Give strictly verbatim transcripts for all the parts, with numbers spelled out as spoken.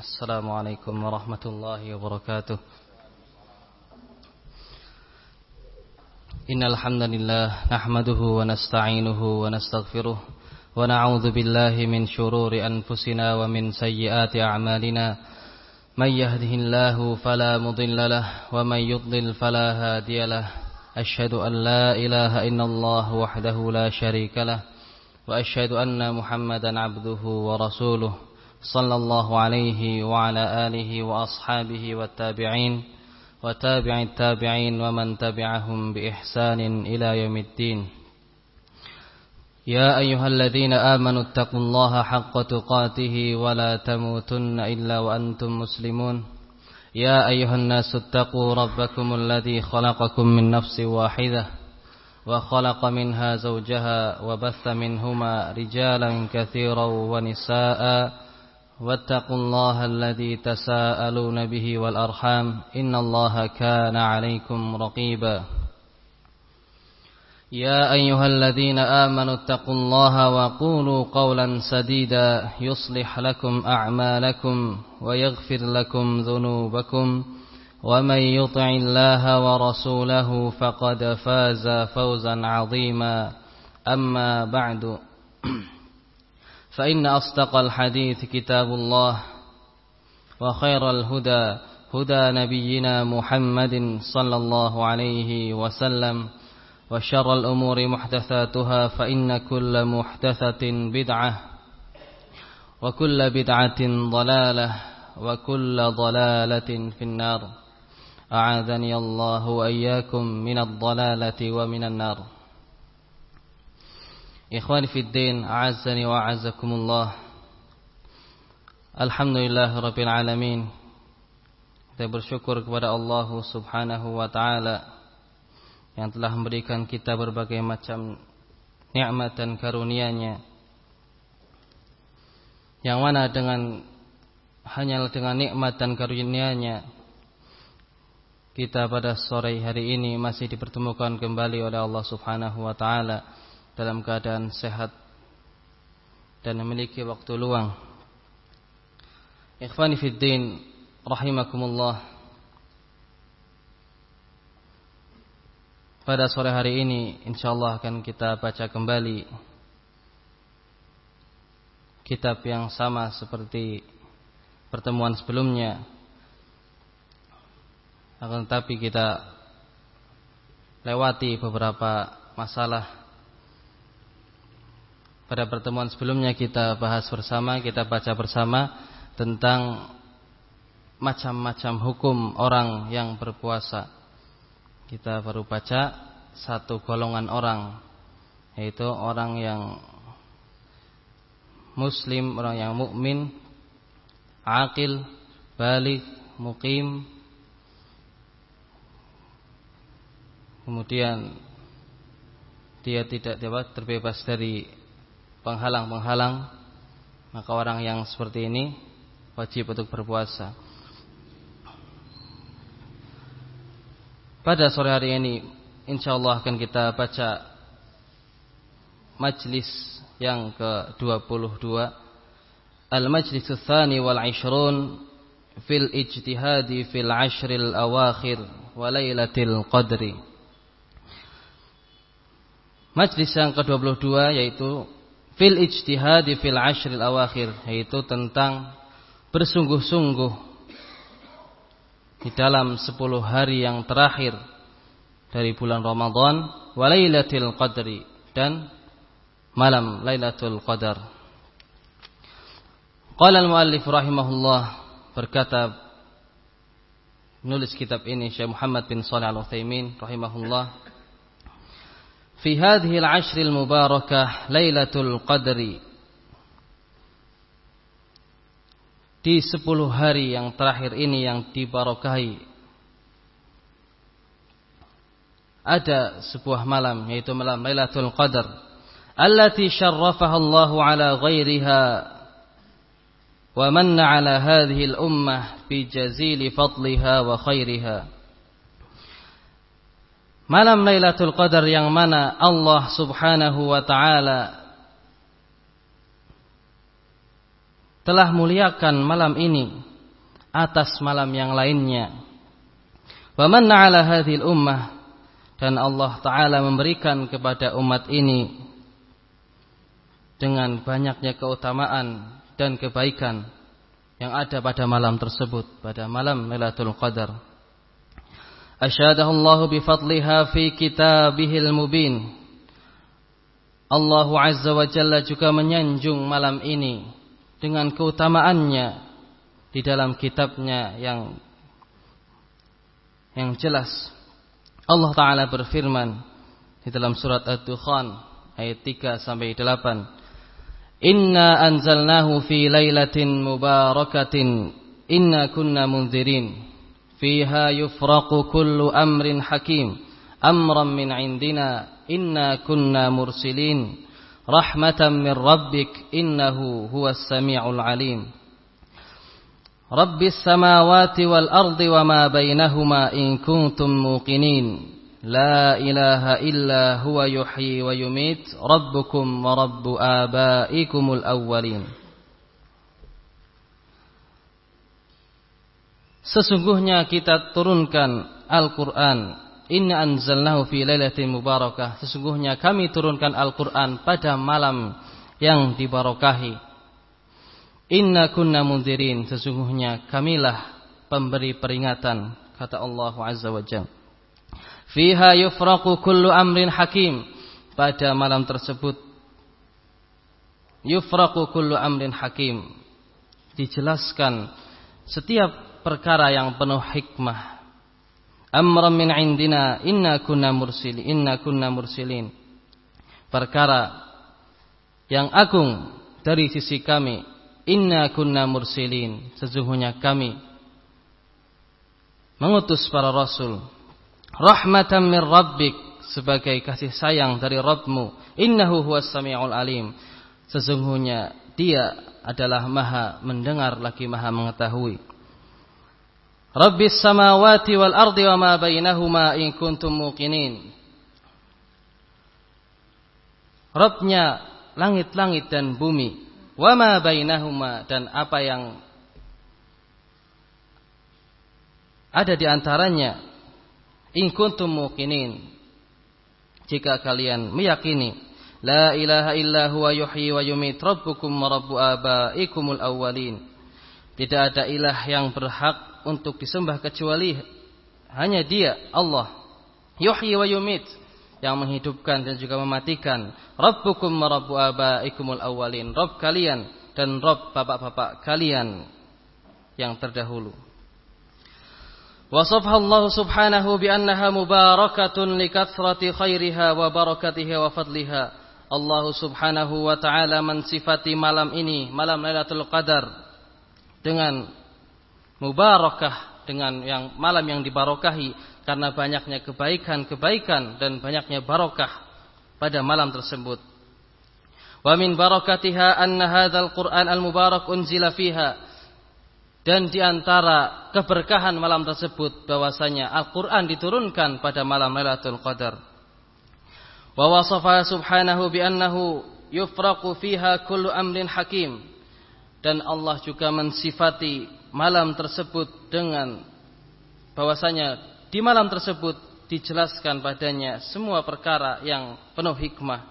Assalamualaikum warahmatullahi wabarakatuh. Innal hamdalillah nahmaduhu wa nasta'inuhu wa nastaghfiruh wa na'udzu billahi min shururi anfusina wa min sayyiati a'malina. May yahdihillahu fala mudilla lahu wa may yudlil fala hadiya lahu. Asyhadu an la ilaha illallah wahdahu la syarika lahu wa asyhadu anna Muhammadan 'abduhu wa rasuluh. Sallallahu alaihi wa ala alihi wa ashabihi wa tabi'in wa tabi'it tabi'in wa man tabi'ahum bi ihsanin ila yaumiddin. Ya ayyuhalladzina amanu taqullaha haqqa tuqatih wa la tamutunna illa wa antum muslimun. Ya ayyuhan nasu taqu rabbakumul ladzi khalaqakum min nafsin wahidah wa khalaqa minha zawjaha wa batha minhuma rijalan katsiran wa nisaa'a واتقوا الله الذي تساءلون به والأرحام إن الله كان عليكم رقيبا يا أيها الذين آمنوا اتقوا الله وقولوا قولا سديدا يصلح لكم أعمالكم ويغفر لكم ذنوبكم ومن يطع الله ورسوله فقد فاز فوزا عظيما أما بعد فإن أصدق الحديث كتاب الله وخير الهدى هدى نبينا محمد صلى الله عليه وسلم وشر الأمور محدثاتها فإن كل محدثة بدعة وكل بدعة ضلالة وكل ضلالة في النار أعاذني الله وإياكم من الضلالة ومن النار. Ikhwani fiddin, a'azzani wa a'azzakumullah. Alhamdulillah rabbil alamin. Kita bersyukur kepada Allah subhanahu wa ta'ala yang telah memberikan kita berbagai macam nikmat dan karunia-Nya, yang mana dengan hanya dengan nikmat dan karunia-Nya kita pada sore hari ini masih dipertemukan kembali oleh Allah subhanahu wa ta'ala dalam keadaan sehat dan memiliki waktu luang. Ikhwani fiddin rahimakumullah. Pada sore hari ini insyaallah akan kita baca kembali kitab yang sama seperti pertemuan sebelumnya. Akan tetapi kita lewati beberapa masalah. Pada pertemuan sebelumnya kita bahas bersama, kita baca bersama tentang macam-macam hukum orang yang berpuasa. Kita baru baca satu golongan orang, yaitu orang yang muslim, orang yang mukmin, aqil, baligh, muqim. Kemudian dia tidak dapat terbebas dari penghalang-penghalang, maka orang yang seperti ini wajib untuk berpuasa. Pada sore hari ini insyaallah akan kita baca majlis yang ke dua puluh dua, Al-Majlis Tsani wal Ishrun fil Ijtihadi fil Ashril Awakhir wa Lailatul Qadri. Majlis yang ke dua puluh dua yaitu fil ijtihadi fil ashril awakhir, yaitu tentang bersungguh-sungguh di dalam sepuluh hari yang terakhir dari bulan Ramadan, wa lailatul qadri, dan malam Lailatul Qadar. Qala al-muallif rahimahullah, berkata penulis kitab ini Syekh Muhammad bin Shalih Al-Utsaimin rahimahullah, fi hadhihi al-ashril mubarakah Lailatul Qadri, di sepuluh hari yang terakhir ini yang dibarakahi ada sebuah malam, yaitu malam Lailatul Qadar, allati syarrafaha Allahu ala ghairiha wa manna ala hadhihi al-ummah bi jazili fadliha wa khairiha. Malam Lailatul Qadar yang mana Allah subhanahu wa ta'ala telah muliakan malam ini atas malam yang lainnya. Wa manna 'ala hadhil ummah, dan Allah Ta'ala memberikan kepada umat ini dengan banyaknya keutamaan dan kebaikan yang ada pada malam tersebut, pada malam Lailatul Qadar. Asyhadallahu bi fadliha fi kitabihil mubin. Allah Azza wa Jalla juga menyanjung malam ini dengan keutamaannya di dalam kitabnya yang yang jelas. Allah Ta'ala berfirman di dalam surat Ad-Dukhan ayat tiga sampai delapan. Inna anzalnahu fi lailatin mubarakatin inna kunna munzirin fiha yufraqu kullu amrin hakim amran min indina inna kunna mursilin rahmatan min rabbik innahu huwas sami'ul alim. Rabbis samawati wal ardi wa ma bainahuma in kuntum muqinin. La ilaha illa huwa yuhyi wa yumit. Rabbukum wa rabbu abaikumul awwalin. Sesungguhnya kita turunkan Al-Quran. Inna anzalnahu fi lailatin mubarakah. Sesungguhnya kami turunkan Al-Quran pada malam yang dibarakahi. Inna kunna munzirin, sesungguhnya kamilah pemberi peringatan, kata Allah Azza wa Jalla. Fiha yufraqu kullu amrin hakim, pada malam tersebut yufraqu kullu amrin hakim, dijelaskan setiap perkara yang penuh hikmah. Amran min indina inna kunna mursilin, inna kunna mursilin, perkara yang agung dari sisi kami. Inna kunna mursilin, sesungguhnya kami mengutus para rasul. Rahmatan min rabbik, sebagai kasih sayang dari Rabbmu. Innahu huwas sami'ul alim, sesungguhnya dia adalah maha mendengar lagi maha mengetahui. Rabbis samawati wal ardi wa ma bainahuma in kuntum muqinin. Rabbnya langit-langit dan bumi. Wa ma bainahuma, dan apa yang ada di antaranya. In kuntum muqinin, jika kalian meyakini. La ilaha illa huwa yuhyi wa yumit. Rabbukum wa rabbu abaikumul awwalin. Tidak ada ilah yang berhak untuk disembah kecuali hanya Dia, Allah. Yuhyi wa yumit, yang menghidupkan dan juga mematikan. Rabbukum wa rabbu abaikumul awwalin, Rabb kalian dan Rabb bapak-bapak kalian yang terdahulu. Wasafha Allah subhanahu bi annaha mubarakatun likathrati khairiha wa barakatiha wa fadliha. Allah subhanahu wa ta'ala mensifati malam ini, malam Lailatul Qadar, dengan mubarakah, dengan yang malam yang dibarakahi, karena banyaknya kebaikan-kebaikan dan banyaknya barakah pada malam tersebut. Wa min barakatiha anna hadzal Qur'an al-mubarak unzila fiha, dan di antara keberkahan malam tersebut bahwasanya Al-Qur'an diturunkan pada malam Lailatul Qadar. Wa wasafa subhanahu bi annahu yufraqu fiha kullu amrin hakim, dan Allah juga mensifati malam tersebut dengan bahwasanya di malam tersebut dijelaskan padanya semua perkara yang penuh hikmah.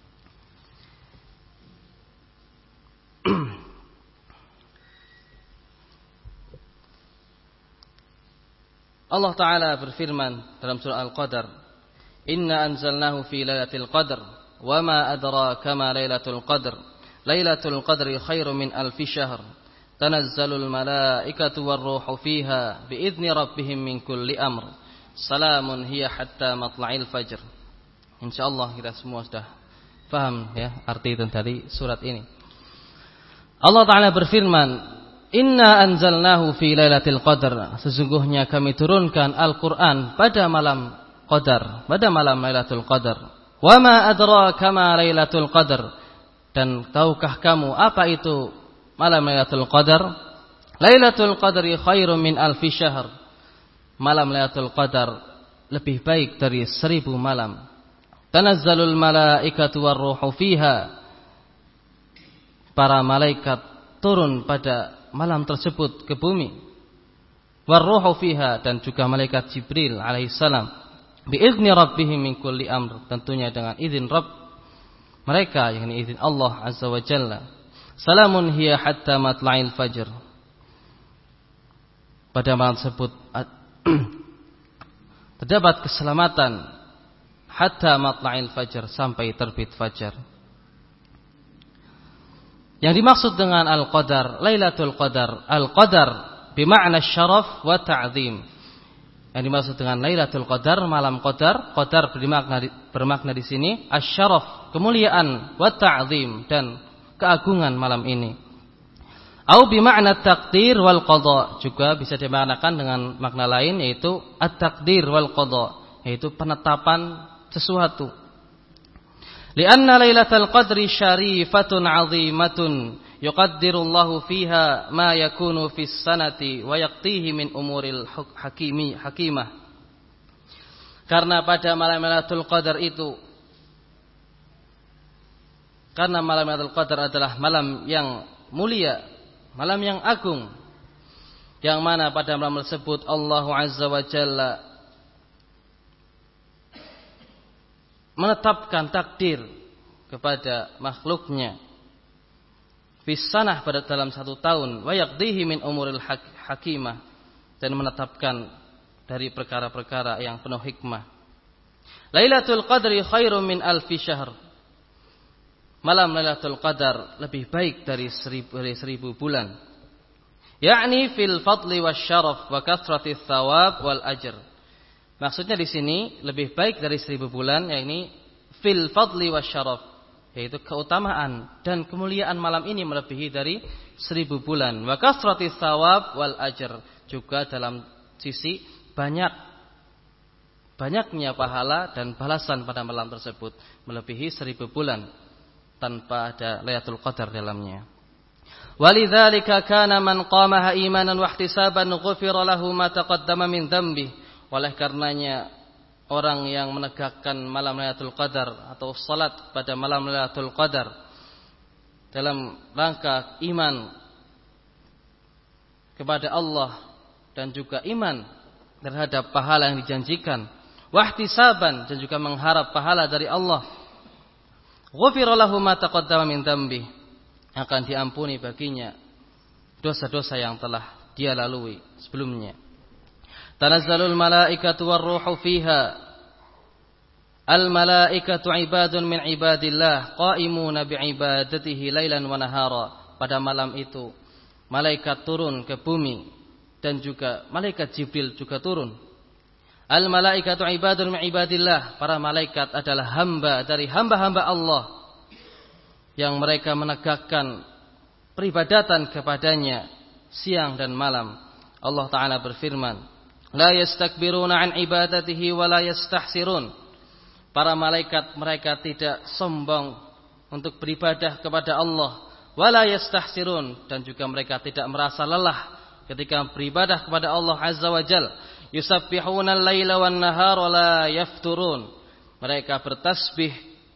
Allah Ta'ala berfirman dalam surah Al-Qadar, Inna anzalnahu fi lailatul qadr, wa ma adraka ma lailatul qadr, lailatul qadri khairum min alfi syahr, tanazzalul malaikatu warruhu fiha biidzni rabbihim min kulli amr, salamun hiya hatta matla'il fajr. Insyaallah kita semua sudah paham ya arti dari surat ini. Allah Ta'ala berfirman, Inna anzalnahu fi lailatul qadr, sesungguhnya kami turunkan Al-Qur'an pada malam Qadar, pada malam Lailatul Qadar. Wa ma adraka ma Lailatul Qadar, dan tahukah kamu apa itu malam Lailatul Qadar? Lailatul Qadri khairum min alfi syahr, malam Lailatul Qadar lebih baik dari seribu malam. Tanazzalul malaikatu warruhu fiha, para malaikat turun pada malam tersebut ke bumi. Warruhu fiha, dan juga malaikat Jibril alaihissalam, biizni rabbihim min kulli amr, tentunya dengan izin Rabb mereka, yakni izin Allah azza wa jalla. Salamun hiya hatta matla'il fajr. Pada malam tersebut terdapat keselamatan hatta matla'il fajr, sampai terbit fajar. Yang dimaksud dengan al-qadar, Lailatul Qadar, al-qadar bima'na syaraf wa ta'zim. Yang dimaksud dengan Lailatul Qadar, malam qadar, qadar bermakna bermakna di sini asy-syaraf, kemuliaan, wa ta'zim, dan keagungan malam ini. Au bima'na taqdir wal qada, juga bisa dimaknakan dengan makna lain, yaitu at-taqdir wal qada, yaitu penetapan sesuatu. Lianna Lailatul Qadri syarifatun 'azimatun yuqaddirullahu fiha ma yakunu fis sanati wa yaqtihi min umuril hakimi hakimah. Karena pada malam Lailatul Qadar itu, karena malam Lailatul Qadar adalah malam yang mulia, malam yang agung, yang mana pada malam tersebut Allah Azza wa Jalla menetapkan takdir kepada makhluknya fis sanah, pada dalam satu tahun, wa yaqdihi min umuril hakimah, dan menetapkan dari perkara-perkara yang penuh hikmah. Lailatul Qadri khairum min alfi syahr. Malam Lailatul Qadar lebih baik dari seribu, dari seribu bulan. Yakni fil fadli wasyaraf wa kathratis thawab wal ajr. Maksudnya di sini lebih baik dari seribu bulan, yakni fil fadli wasyaraf, yaitu keutamaan dan kemuliaan malam ini melebihi dari seribu bulan. Wa kathratis thawab wal ajr, juga dalam sisi banyak banyaknya pahala dan balasan pada malam tersebut melebihi seribu bulan tanpa ada Lailatul Qadar dalamnya. Walidzalika kana man qamaha imanan wa ihtisaban ghufira lahu ma taqaddama min dzambi. Oleh karenanya orang yang menegakkan malam Lailatul Qadar atau salat pada malam Lailatul Qadar dalam rangka iman kepada Allah dan juga iman terhadap pahala yang dijanjikan, wahtisaban, dan juga mengharap pahala dari Allah, ghufira lahu ma taqaddama min dzambi, akan diampuni baginya dosa-dosa yang telah dia lalui sebelumnya. Tanazzalul malaikatu warruhu fiha. Al malaikatu ibadun min ibadillah qaimuna biibadatihi lailan wa nahara. Pada malam itu malaikat turun ke bumi, dan juga malaikat Jibril juga turun. Al malaikatu ibadun min ibadillah, para malaikat adalah hamba dari hamba-hamba Allah yang mereka menegakkan peribadatan kepadanya siang dan malam. Allah Ta'ala berfirman, la yastakbiruna an ibadatihi wa la yastahsirun. Para malaikat mereka tidak sombong untuk beribadah kepada Allah, wa la yastahsirun, dan juga mereka tidak merasa lelah ketika beribadah kepada Allah Azza wa Jalla. Yusabbihuna al-laila wan nahara la yafturun. Mereka bertasbih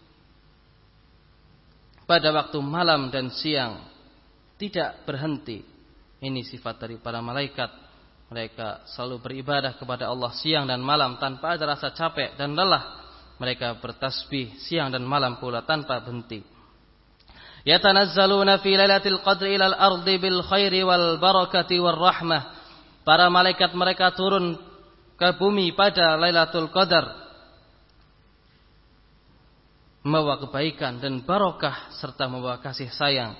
pada waktu malam dan siang, tidak berhenti. Ini sifat dari para malaikat. Mereka selalu beribadah kepada Allah siang dan malam tanpa ada rasa capek dan lelah. Mereka bertasbih siang dan malam pula tanpa berhenti. Yatanazzaluna fi lailatul qadri ilal ardi bil khairi wal barakati war rahmah. Para malaikat mereka turun ke bumi pada Lailatul Qadar, membawa kebaikan dan barakah serta membawa kasih sayang.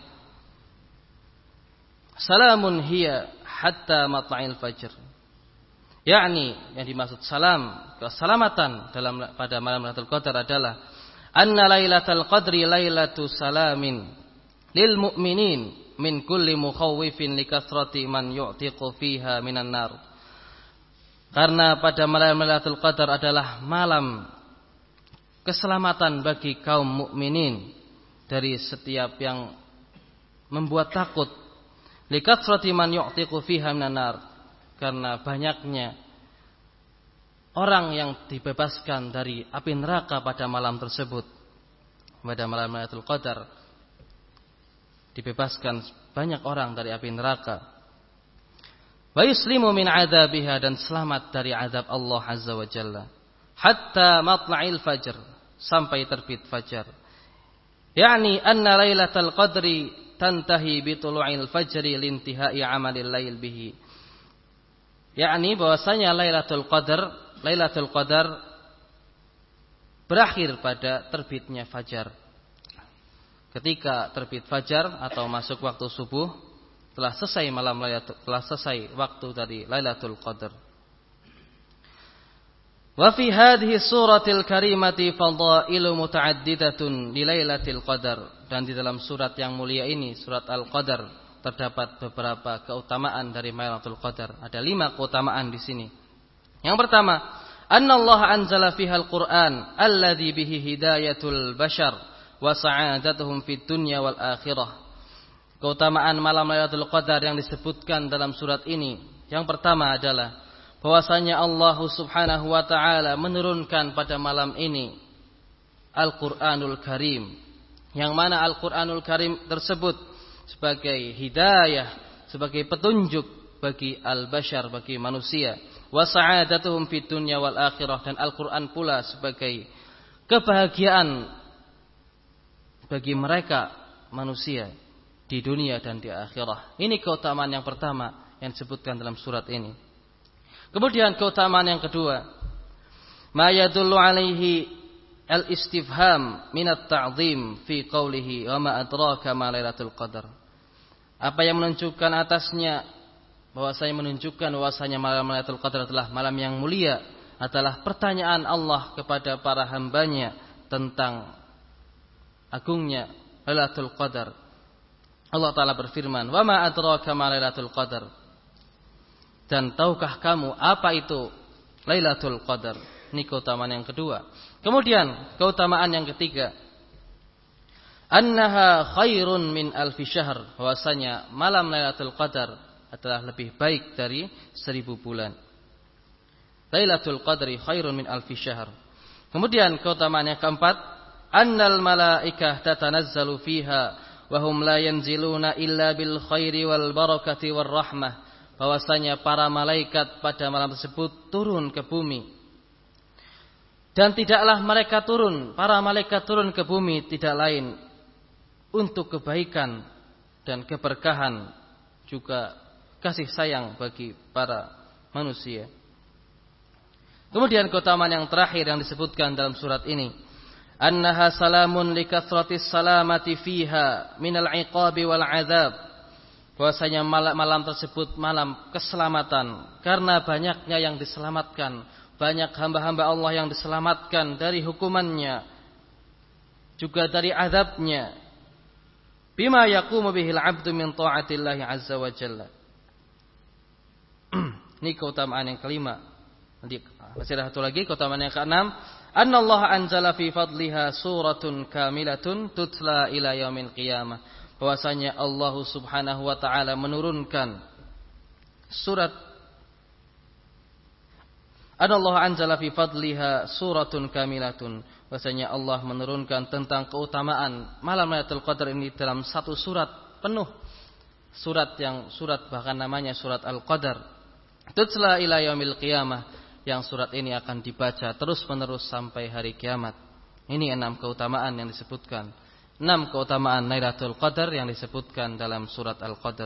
Salamun hiya hatta matla'il fajr. Yakni yang dimaksud salam, keselamatan dalam pada malam Lailatul Qadar adalah anna Lailatul Qadri lailatu salamin lil mu'minin min kulli mukhawwifin likathrati man yu'tiqu fiha minan nar. Karena pada malam Lailatul Qadar adalah malam keselamatan bagi kaum mukminin dari setiap yang membuat takut, likathrati man yu'tiqu fiha minan nar, karena banyaknya orang yang dibebaskan dari api neraka pada malam tersebut. Pada malam Lailatul Qadar dibebaskan banyak orang dari api neraka. wa yuslimu min adzabiha, dan selamat dari azab Allah azza wa jalla, hatta matla'il fajr, sampai terbit fajar. Yani anna lailatul qadri tantahi bi tulu'il fajri lintihai amalil lail bihi. Yani bahwasanya Lailatul Qadar, Lailatul Qadar berakhir pada terbitnya fajar. Ketika terbit fajar atau masuk waktu subuh, telah selesai malam Lailatul, telah selesai waktu dari Lailatul Qadar. Wa fi hadhihi suratil karimati fadailu mutaaddidatun li Lailatul Qadar, dan di dalam surat yang mulia ini, surat Al-Qadar, terdapat beberapa keutamaan dari Lailatul Qadar. Ada lima keutamaan di sini. Yang pertama, annallaha anzala fiha al-Qur'an alladzi bihi hidayatul bashar wa sa'adatuhum fid dunya wal akhirah. Keutamaan malam Lailatul Qadar yang disebutkan dalam surat ini, yang pertama adalah bahwasanya Allah Subhanahu wa taala menurunkan pada malam ini Al-Qur'anul Karim, yang mana Al-Qur'anul Karim tersebut sebagai hidayah, sebagai petunjuk bagi al-bashar, bagi manusia, wa sa'adatuhum fid dunya wal akhirah, dan Al-Qur'an pula sebagai kebahagiaan bagi mereka manusia di dunia dan di akhirah. Ini keutamaan yang pertama yang disebutkan dalam surat ini. Kemudian keutamaan yang kedua, ma yadullu alaihi al-istifham minat ta'zim fi qawlihi wa ma adraka ma Lailatul Qadar. Apa yang menunjukkan atasnya, bahwasanya menunjukkan bahwasanya malam Lailatul Qadar adalah malam yang mulia, adalah pertanyaan Allah kepada para hambanya tentang agungnya Lailatul Qadar. Allah Ta'ala berfirman, wa ma adraka ma Lailatul Qadar. Dan tahukah kamu apa itu Lailatul Qadar? Ini keutamaan yang kedua. Kemudian keutamaan yang ketiga, annaha khairun min alfi syahr, bahwasanya malam Lailatul Qadar adalah lebih baik dari seribu bulan. Lailatul Qadri khairun min alfi syahr. Kemudian keutamaan yang keempat, annal malaikah tatanazzalu fiha wa hum la yanziluna illa bil khairi wal barakati war rahmah, bahwasanya para malaikat pada malam tersebut turun ke bumi, dan tidaklah mereka turun, para malaikat turun ke bumi tidak lain untuk kebaikan dan keberkahan, juga kasih sayang bagi para manusia. Kemudian keutamaan yang terakhir yang disebutkan dalam surat ini, annaha salamun likathratis salamati fiha minal iqabi wal azab, bahwasanya malam, malam tersebut malam keselamatan, karena banyaknya yang diselamatkan, banyak hamba-hamba Allah yang diselamatkan dari hukumannya, juga dari azabnya. Bima yaqumu bihil abdu min ta'atillahi azza wa jalla. Ini keutamaan yang kelima. Nanti masih ada satu lagi, keutamaan yang keenam, annallaha anzala fi fadliha suratun kamilatun tutla ila yaumil qiyamah, bahwasanya Allah Subhanahu wa taala menurunkan surat, anallahu anzala fi fadliha suratun kamilatun, bahwasanya Allah menurunkan tentang keutamaan malam Lailatul Qadar ini dalam satu surat penuh. Surat yang surat bahkan namanya surat Al-Qadar. Tutla ila yaumil qiyamah, yang surat ini akan dibaca terus-menerus sampai hari kiamat. Ini enam keutamaan yang disebutkan. Enam keutamaan Lailatul Qadar yang disebutkan dalam surat Al-Qadar.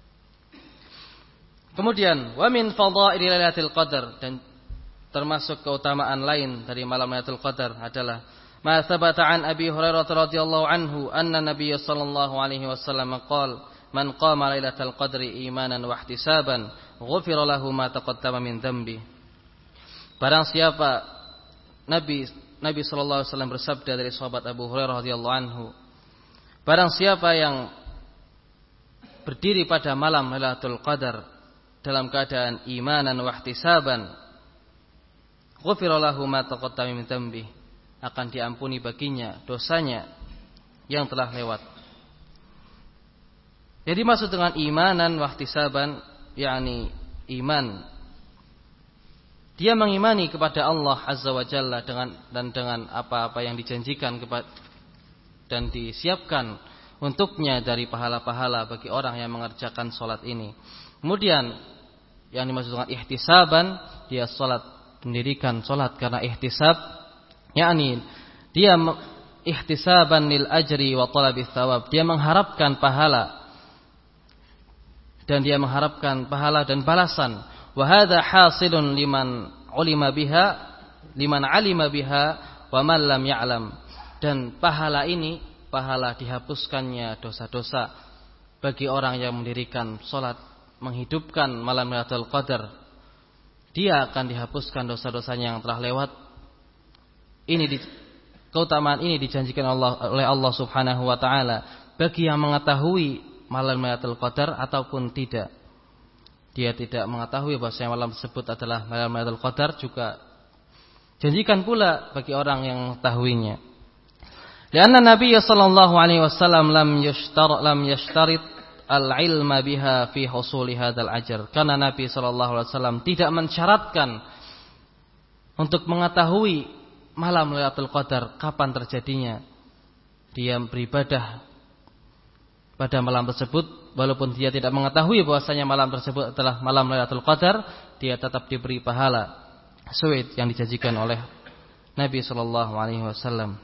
Kemudian wa min fadhaili Lailatul Qadar, dan termasuk keutamaan lain dari malam Lailatul Qadar adalah ma thabata an Abi Hurairah radhiyallahu anhu anna Nabiy sallallahu alaihi wasallam qala man qama Lailatul Qadri imanan wa ihtisaban ghufira lahu ma taqaddama min dhanbi. Barang siapa, Nabi Nabi sallallahu alaihi wasallam bersabda dari sahabat Abu Hurairah radhiyallahu anhu, barang siapa yang berdiri pada malam Lailatul Qadar dalam keadaan imanan wa ihtisaban, ghufira lahu ma taqaddama min dhanbi, akan diampuni baginya dosanya yang telah lewat. Jadi maksud dengan imanan wa ihtisaban, yakni iman, dia mengimani kepada Allah Azza wa Jalla dengan dan dengan apa-apa yang dijanjikan kepada dan disiapkan untuknya dari pahala-pahala bagi orang yang mengerjakan salat ini. Kemudian yang dimaksud dengan ihtisaban, dia salat, mendirikan salat karena ihtisab, yakni dia ihtisaban lil ajri wa talabis thawab, dia mengharapkan pahala dan dia mengharapkan pahala dan balasan. Wa hadza hasilun liman ulima biha, liman alima biha wa man lam ya'lam. Dan pahala ini, pahala dihapuskannya dosa-dosa bagi orang yang mendirikan salat, menghidupkan malam Lailatul Qadar, dia akan dihapuskan dosa-dosanya yang telah lewat. Ini di, keutamaan ini dijanjikan Allah oleh Allah Subhanahu wa taala bagi yang mengetahui malam Lailatul Qadar ataupun tidak. Dia tidak mengetahui bahwasanya malam tersebut adalah malam Lailatul Qadar, juga janjikan pula bagi orang yang mengetahuinya. Karena Nabi sallallahu alaihi wasallam lam yashtar lam yashtarit al-ilma biha fi husuli hadzal ajr. Karena Nabi sallallahu alaihi wasallam tidak mensyaratkan untuk mengetahui malam Lailatul Qadar kapan terjadinya. Dia beribadah pada malam tersebut walaupun dia tidak mengetahui bahwasanya malam tersebut adalah malam Lailatul Qadar, dia tetap diberi pahala sesuai yang dijanjikan oleh Nabi sallallahu alaihi wasallam.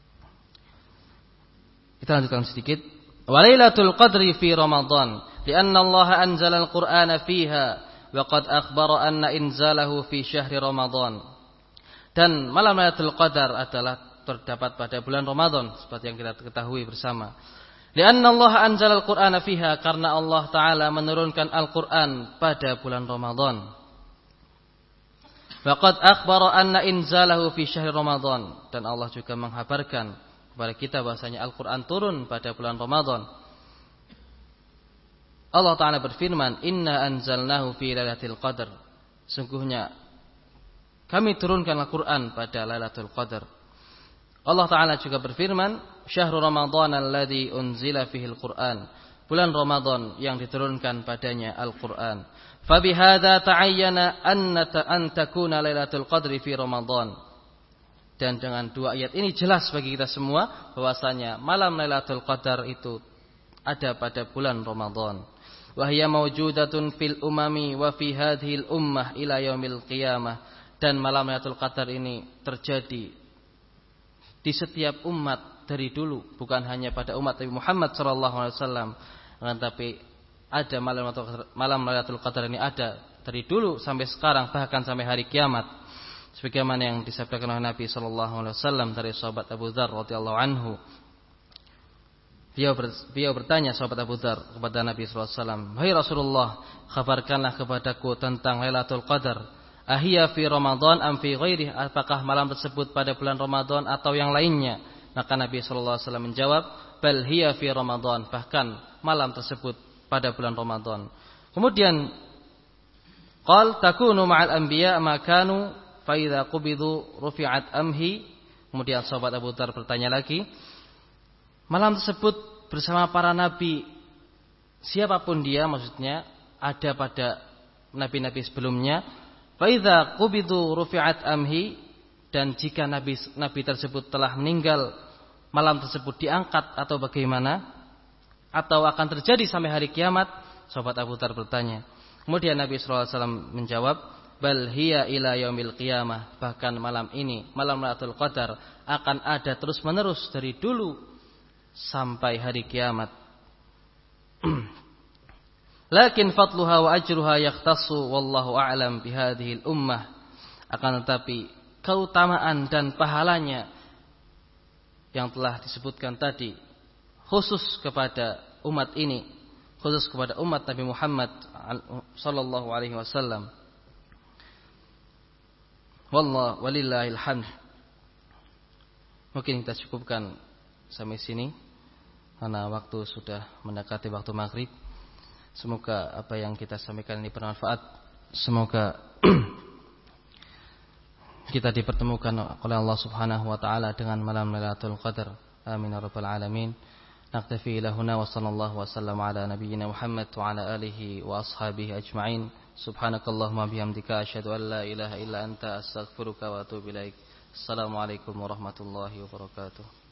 Kita lanjutkan sedikit. Walailatul qadri fi Ramadan, lianna Allah anzala al-Qur'ana fiha wa qad akhbara anna inzalahu fi syahri Ramadan. Dan malam Lailatul Qadar adalah terdapat pada bulan Ramadan seperti yang kita ketahui bersama. Lianna Allah anzala al-Qur'ana fiha, karena Allah taala menurunkan Al-Qur'an pada bulan Ramadan. Wa qad akhbara anna inzalahu fi syahri Ramadan, dan Allah juga menghabarkan kepada kita bahasanya Al-Quran turun pada bulan Ramadan. Allah Ta'ala berfirman, Inna anzalnahu fi lailatul qadar. Sungguhnya kami turunkan Al-Quran pada Lailatul Qadar. Allah Ta'ala juga berfirman, Syahrul Ramadan alladhi unzila fihi Al-Quran. Bulan Ramadan yang diturunkan padanya Al-Quran. Fabihada ta'ayyana an takuna Lailatul Qadri fi Ramadan. Dan dengan dua ayat ini jelas bagi kita semua bahwasanya malam Lailatul Qadar itu ada pada bulan Ramadan. Wa hiya mawjudatun fil umami wa fi hadhil ummah ila yaumil qiyamah. Dan malam Lailatul Qadar ini terjadi di setiap umat dari dulu, bukan hanya pada umat Nabi Muhammad sallallahu alaihi wasallam, tapi ada malam malam Lailatul Qadar ini ada dari dulu sampai sekarang, bahkan sampai hari kiamat. Sebagaimana yang disabdakan oleh Nabi sallallahu alaihi wasallam dari sahabat Abu Dzar radhiyallahu anhu. Beliau, ber, beliau bertanya sahabat Abu Dzar kepada Nabi sallallahu alaihi wasallam, "Hai Rasulullah, kabarkanlah kepadaku tentang Lailatul Qadar. Ahiya fi Ramadan am fi ghairihi? Apakah malam tersebut pada bulan Ramadan atau yang lainnya?" Maka Nabi sallallahu alaihi wasallam menjawab, "Bal hiya fi Ramadan." Bahkan malam tersebut pada bulan Ramadan. Kemudian qal takunu ma'al anbiya ma kanu Faidha qubidu rufi'at amhi. Kemudian sahabat Abu Dzar bertanya lagi, malam tersebut bersama para nabi, siapapun dia, maksudnya ada pada nabi-nabi sebelumnya. Faidha qubidu rufi'at amhi, dan jika nabi nabi tersebut telah meninggal, malam tersebut diangkat atau bagaimana, atau akan terjadi sampai hari kiamat? Sahabat Abu Dzar bertanya. Kemudian Nabi sallallahu alaihi wasallam menjawab, bal hiya ila yaumil qiyamah. Bahkan malam ini, malam Lailatul Qadar, akan ada terus menerus dari dulu sampai hari kiamat. Lakin fadluha wa ajruha yakhtassu wallahu a'lam bihadhil ummah. Akan tetapi keutamaan dan pahalanya yang telah disebutkan tadi khusus kepada umat ini, khusus kepada umat Nabi Muhammad sallallahu alaihi wasallam. Wallah walillahil hamd. Mungkin kita cukupkan sampai sini karena waktu sudah mendekati waktu maghrib. Semoga apa yang kita sampaikan ini bermanfaat. Semoga kita dipertemukan oleh Allah Subhanahu wa taala dengan malam Lailatul Qadar. Amin ya rabbal alamin. Naktafi ila huna wa sallallahu wa sallam ala nabiyyina Muhammad wa ala alihi wa ashabihi ajma'in. Subhanakallahumma bihamdika asyhadu an la ilaha illa anta astaghfiruka wa atubu ilaik. Assalamualaikum warahmatullahi wabarakatuh.